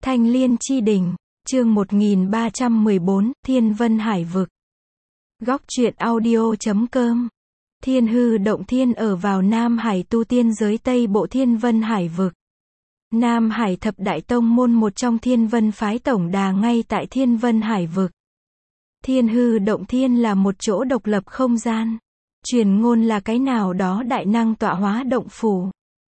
Thanh Liên Chi Đỉnh, chương 1314, Thiên Vân Hải Vực. Góc truyện audio.com. Thiên Hư Động Thiên ở vào Nam Hải tu tiên giới Tây Bộ Thiên Vân Hải Vực. Nam Hải Thập Đại Tông môn một trong Thiên Vân phái tổng đà ngay tại Thiên Vân Hải Vực. Thiên Hư Động Thiên là một chỗ độc lập không gian. Truyền ngôn là cái nào đó đại năng tọa hóa động phủ.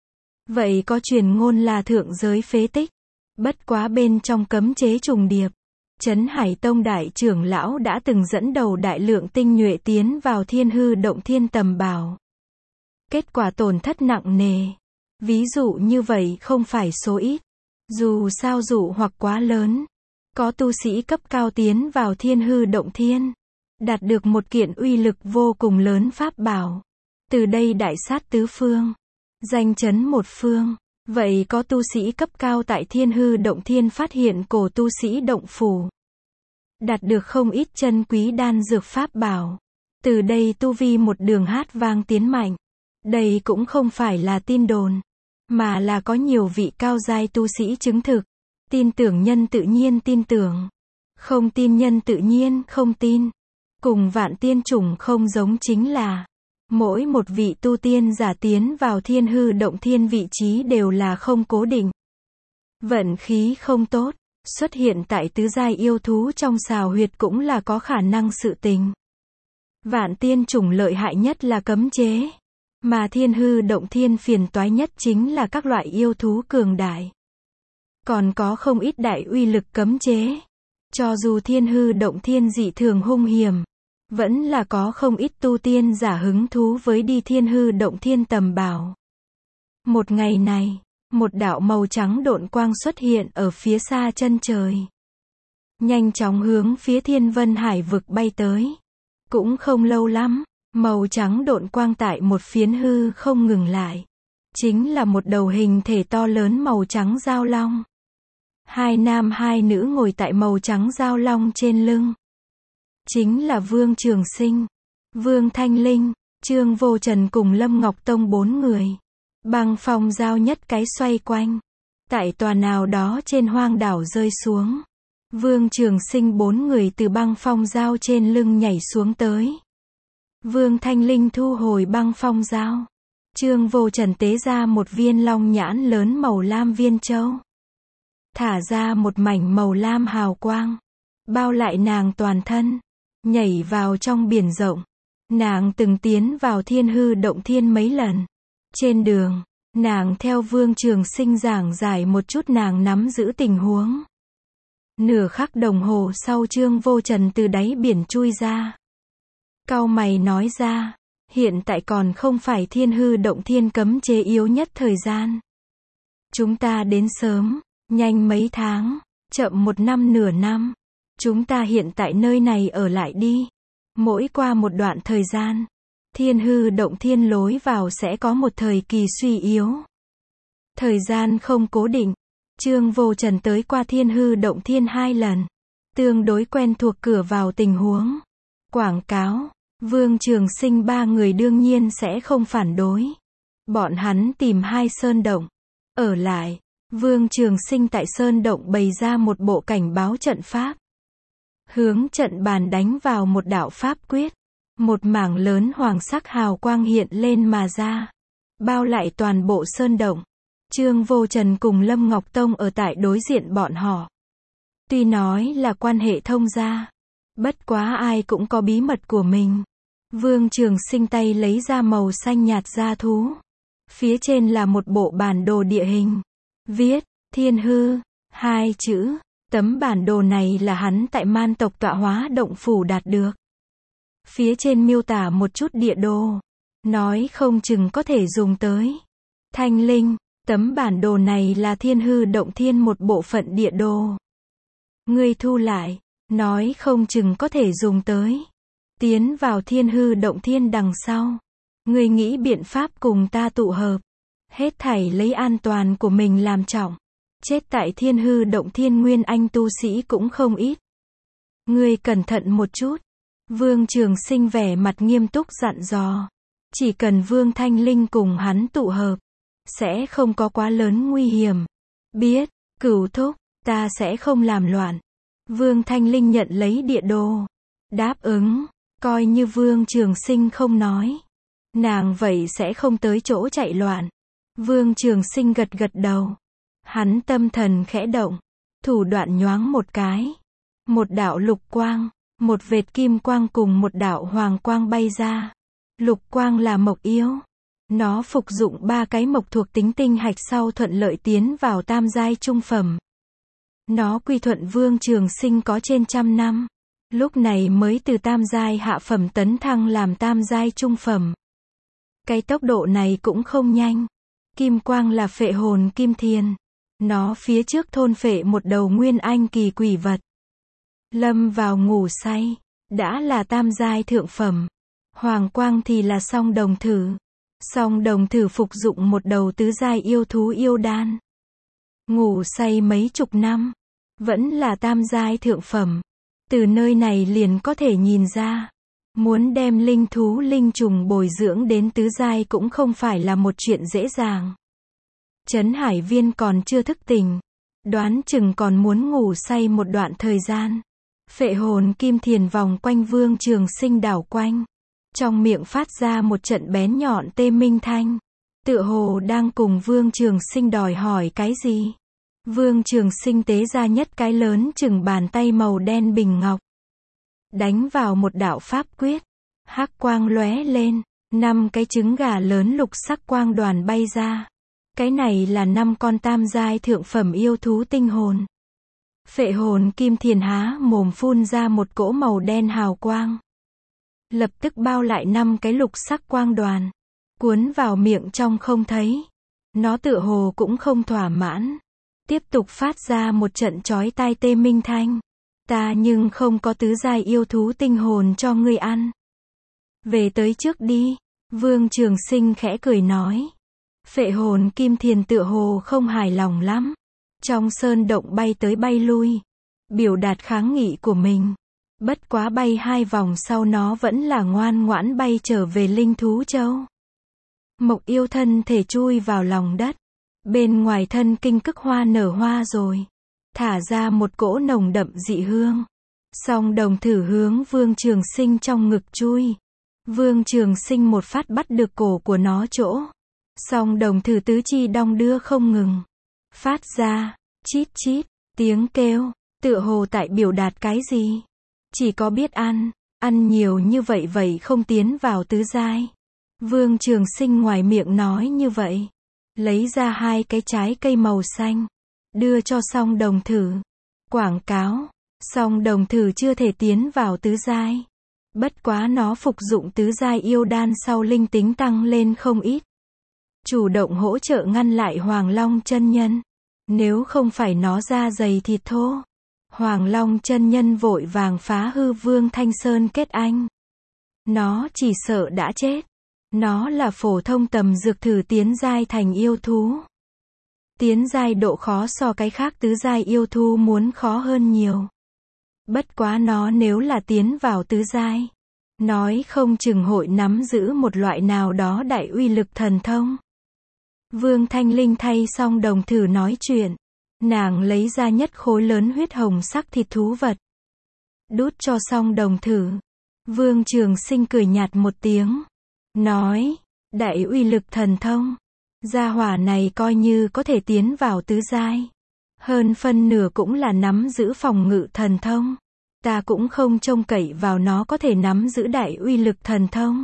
Vậy có truyền ngôn là thượng giới phế tích. Bất quá bên trong cấm chế trùng điệp. Trấn Hải Tông đại trưởng lão đã từng dẫn đầu đại lượng tinh nhuệ tiến vào Thiên Hư Động Thiên tầm bảo. Kết quả tổn thất nặng nề. Ví dụ như vậy không phải số ít. Dù sao dụ hoặc quá lớn. Có tu sĩ cấp cao tiến vào Thiên Hư Động Thiên. Đạt được một kiện uy lực vô cùng lớn pháp bảo. Từ đây đại sát tứ phương. Danh chấn một phương. Vậy có tu sĩ cấp cao tại Thiên Hư Động Thiên phát hiện cổ tu sĩ động phủ. Đạt được không ít chân quý đan dược pháp bảo. Từ đây tu vi một đường hát vang tiến mạnh. Đây cũng không phải là tin đồn. Mà là có nhiều vị cao giai tu sĩ chứng thực. Tin tưởng nhân tự nhiên tin tưởng. Không tin nhân tự nhiên không tin. Cùng vạn tiên chủng không giống chính là mỗi một vị tu tiên giả tiến vào Thiên Hư Động Thiên vị trí đều là không cố định. Vận khí không tốt, xuất hiện tại tứ giai yêu thú trong xào huyệt cũng là có khả năng sự tình. Vạn tiên chủng lợi hại nhất là cấm chế. Mà Thiên Hư Động Thiên phiền toái nhất chính là các loại yêu thú cường đại. Còn có không ít đại uy lực cấm chế. Cho dù Thiên Hư Động Thiên dị thường hung hiểm. Vẫn là có không ít tu tiên giả hứng thú với đi Thiên Hư Động Thiên tầm bảo. Một ngày này, một đạo màu trắng độn quang xuất hiện ở phía xa chân trời. Nhanh chóng hướng phía Thiên Vân Hải Vực bay tới. Cũng không lâu lắm, màu trắng độn quang tại một phiến hư không ngừng lại. Chính là một đầu hình thể to lớn màu trắng giao long. Hai nam hai nữ ngồi tại màu trắng giao long trên lưng. Chính là Vương Trường Sinh, Vương Thanh Linh, Trương Vô Trần cùng Lâm Ngọc Tông bốn người. Băng phong giao nhất cái xoay quanh. Tại tòa nào đó trên hoang đảo rơi xuống. Vương Trường Sinh bốn người từ băng phong giao trên lưng nhảy xuống tới. Vương Thanh Linh thu hồi băng phong giao. Trương Vô Trần tế ra một viên long nhãn lớn màu lam viên châu. Thả ra một mảnh màu lam hào quang. Bao lại nàng toàn thân. Nhảy vào trong biển rộng. Nàng từng tiến vào Thiên Hư Động Thiên mấy lần. Trên đường, nàng theo Vương Trường Sinh giảng giải một chút nàng nắm giữ tình huống. Nửa khắc đồng hồ sau Trương Vô Trần từ đáy biển chui ra. Cau mày nói ra, hiện tại còn không phải Thiên Hư Động Thiên cấm chế yếu nhất thời gian. Chúng ta đến sớm, nhanh mấy tháng, chậm một năm nửa năm. Chúng ta hiện tại nơi này ở lại đi. Mỗi qua một đoạn thời gian, Thiên Hư Động Thiên lối vào sẽ có một thời kỳ suy yếu. Thời gian không cố định. Trương Vô Trần tới qua Thiên Hư Động Thiên 2 lần. Tương đối quen thuộc cửa vào tình huống. Quảng cáo, Vương Trường Sinh ba người đương nhiên sẽ không phản đối. Bọn hắn tìm 2 sơn động. Ở lại, Vương Trường Sinh tại sơn động bày ra một bộ cảnh báo trận pháp. Hướng trận bàn đánh vào một đạo pháp quyết. Một mảng lớn hoàng sắc hào quang hiện lên mà ra. Bao lại toàn bộ sơn động. Trương Vô Trần cùng Lâm Ngọc Tông ở tại đối diện bọn họ. Tuy nói là quan hệ thông gia. Bất quá ai cũng có bí mật của mình. Vương Trường Sinh tay lấy ra màu xanh nhạt da thú. Phía trên là một bộ bản đồ địa hình. Viết, Thiên Hư, 2 chữ. Tấm bản đồ này là hắn tại man tộc tọa hóa động phủ đạt được. Phía trên miêu tả một chút địa đồ. Nói không chừng có thể dùng tới. Thanh Linh, tấm bản đồ này là Thiên Hư Động Thiên một bộ phận địa đồ. Ngươi thu lại, nói không chừng có thể dùng tới. Tiến vào Thiên Hư Động Thiên đằng sau. Ngươi nghĩ biện pháp cùng ta tụ hợp. Hết thảy lấy an toàn của mình làm trọng. Chết tại Thiên Hư Động Thiên nguyên anh tu sĩ cũng không ít. Ngươi cẩn thận một chút. Vương Trường Sinh vẻ mặt nghiêm túc dặn dò. Chỉ cần Vương Thanh Linh cùng hắn tụ hợp. Sẽ không có quá lớn nguy hiểm. Biết, Cửu thúc, Ta sẽ không làm loạn. Vương Thanh Linh nhận lấy địa đồ. Đáp ứng, coi như Vương Trường Sinh không nói. Nàng vậy sẽ không tới chỗ chạy loạn. Vương Trường Sinh gật gật đầu. Hắn tâm thần khẽ động. Thủ đoạn nhoáng một cái. Một đạo lục quang, một vệt kim quang cùng một đạo hoàng quang bay ra. Lục quang là mộc yêu. Nó phục dụng 3 cái mộc thuộc tính tinh hạch sau thuận lợi tiến vào tam giai trung phẩm. Nó quy thuận Vương Trường Sinh có trên 100 năm. Lúc này mới từ tam giai hạ phẩm tấn thăng làm tam giai trung phẩm. Cái tốc độ này cũng không nhanh. Kim quang là phệ hồn kim thiền. Nó phía trước thôn phệ một đầu nguyên anh kỳ quỷ vật. Lâm vào ngủ say. Đã là tam giai thượng phẩm. Hoàng quang thì là song đồng thử. Song đồng thử phục dụng một đầu tứ giai yêu thú yêu đan. Ngủ say mấy chục năm. Vẫn là tam giai thượng phẩm. Từ nơi này liền có thể nhìn ra. Muốn đem linh thú linh trùng bồi dưỡng đến tứ giai cũng không phải là một chuyện dễ dàng. Trấn Hải Viên còn chưa thức tỉnh. Đoán chừng còn muốn ngủ say một đoạn thời gian. Phệ hồn kim thiền vòng quanh Vương Trường Sinh đảo quanh. Trong miệng phát ra một trận bén nhọn tê minh thanh. Tựa hồ đang cùng Vương Trường Sinh đòi hỏi cái gì. Vương Trường Sinh tế ra nhất cái lớn chừng bàn tay màu đen bình ngọc. Đánh vào một đạo pháp quyết. Hắc quang lóe lên. 5 cái trứng gà lớn lục sắc quang đoàn bay ra. Cái này là 5 con tam giai thượng phẩm yêu thú tinh hồn. Phệ hồn kim thiền há mồm phun ra một cỗ màu đen hào quang. Lập tức bao lại 5 cái lục sắc quang đoàn. Cuốn vào miệng trong không thấy. Nó tựa hồ cũng không thỏa mãn. Tiếp tục phát ra một trận chói tai tê minh thanh. Ta nhưng không có tứ giai yêu thú tinh hồn cho ngươi ăn. Về tới trước đi. Vương Trường Sinh khẽ cười nói. Phệ hồn kim thiền tựa hồ không hài lòng lắm. Trong sơn động bay tới bay lui. Biểu đạt kháng nghị của mình. Bất quá bay 2 vòng sau nó vẫn là ngoan ngoãn bay trở về linh thú châu. Mộc yêu thân thể chui vào lòng đất. Bên ngoài thân kinh cức hoa nở hoa rồi. Thả ra một cỗ nồng đậm dị hương. Song đồng thử hướng Vương Trường Sinh trong ngực chui. Vương Trường Sinh một phát bắt được cổ của nó chỗ. Song đồng thử tứ chi đong đưa không ngừng. Phát ra, chít chít, tiếng kêu, tựa hồ tại biểu đạt cái gì. Chỉ có biết ăn nhiều như vậy vậy không tiến vào tứ giai. Vương Trường Sinh ngoài miệng nói như vậy. Lấy ra 2 cái trái cây màu xanh. Đưa cho song đồng thử. Quảng cáo, song đồng thử chưa thể tiến vào tứ giai. Bất quá nó phục dụng tứ giai yêu đan sau linh tính tăng lên không ít. Chủ động hỗ trợ ngăn lại Hoàng Long chân nhân. Nếu không phải nó da dày thịt thô. Hoàng Long chân nhân vội vàng phá hư Vương Thanh Sơn kết anh. Nó chỉ sợ đã chết. Nó là phổ thông tầm dược thử tiến giai thành yêu thú. Tiến giai độ khó so cái khác tứ giai yêu thú muốn khó hơn nhiều. Bất quá nó nếu là tiến vào tứ giai, nói không chừng hội nắm giữ một loại nào đó đại uy lực thần thông. Vương Thanh Linh thay xong đồng thử nói chuyện. Nàng lấy ra nhất khối lớn huyết hồng sắc thịt thú vật. Đút cho xong đồng thử. Vương Trường Sinh cười nhạt một tiếng. Nói, đại uy lực thần thông. Gia hỏa này coi như có thể tiến vào tứ giai. Hơn phân nửa cũng là nắm giữ phòng ngự thần thông. Ta cũng không trông cậy vào nó có thể nắm giữ đại uy lực thần thông.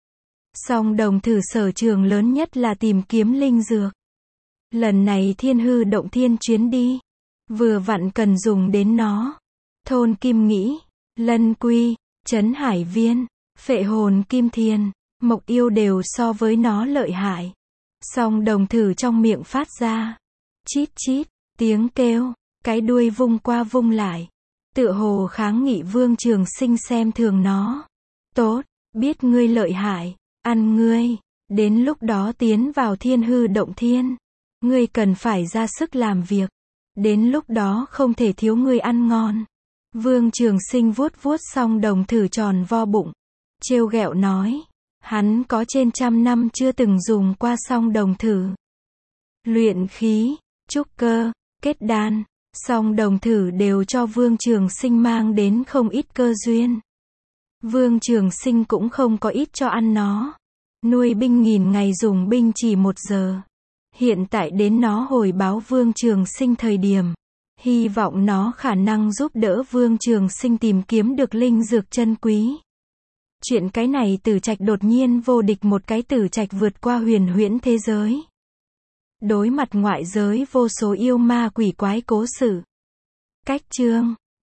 Song đồng thử sở trường lớn nhất là tìm kiếm linh dược. Lần này Thiên Hư Động Thiên chuyến đi. Vừa vặn cần dùng đến nó. Thôn Kim Nghĩ, Lân Quy, Trấn Hải Viên, Phệ Hồn Kim Thiền, Mộc Yêu đều so với nó lợi hại. Song đồng thử trong miệng phát ra. Chít chít, tiếng kêu, cái đuôi vung qua vung lại. Tựa hồ kháng nghị Vương Trường Sinh xem thường nó. Tốt, biết ngươi lợi hại, ăn ngươi. Đến lúc đó tiến vào Thiên Hư Động Thiên. Ngươi cần phải ra sức làm việc. Đến lúc đó không thể thiếu ngươi ăn ngon. Vương Trường Sinh vuốt vuốt xong đồng thử tròn vo bụng. Trêu ghẹo nói. Hắn có trên 100 năm chưa từng dùng qua song đồng thử. Luyện khí, trúc cơ, kết đan, Song đồng thử đều cho Vương Trường Sinh mang đến không ít cơ duyên. Vương Trường Sinh cũng không có ít cho ăn nó. Nuôi binh nghìn ngày dùng binh chỉ 1 giờ. Hiện tại đến nó hồi báo Vương Trường Sinh thời điểm. Hy vọng nó khả năng giúp đỡ Vương Trường Sinh tìm kiếm được linh dược chân quý. Chuyện cái này Tử Trạch đột nhiên vô địch một cái Tử Trạch vượt qua huyền huyễn thế giới. Đối mặt ngoại giới vô số yêu ma quỷ quái cố sự. Cách chương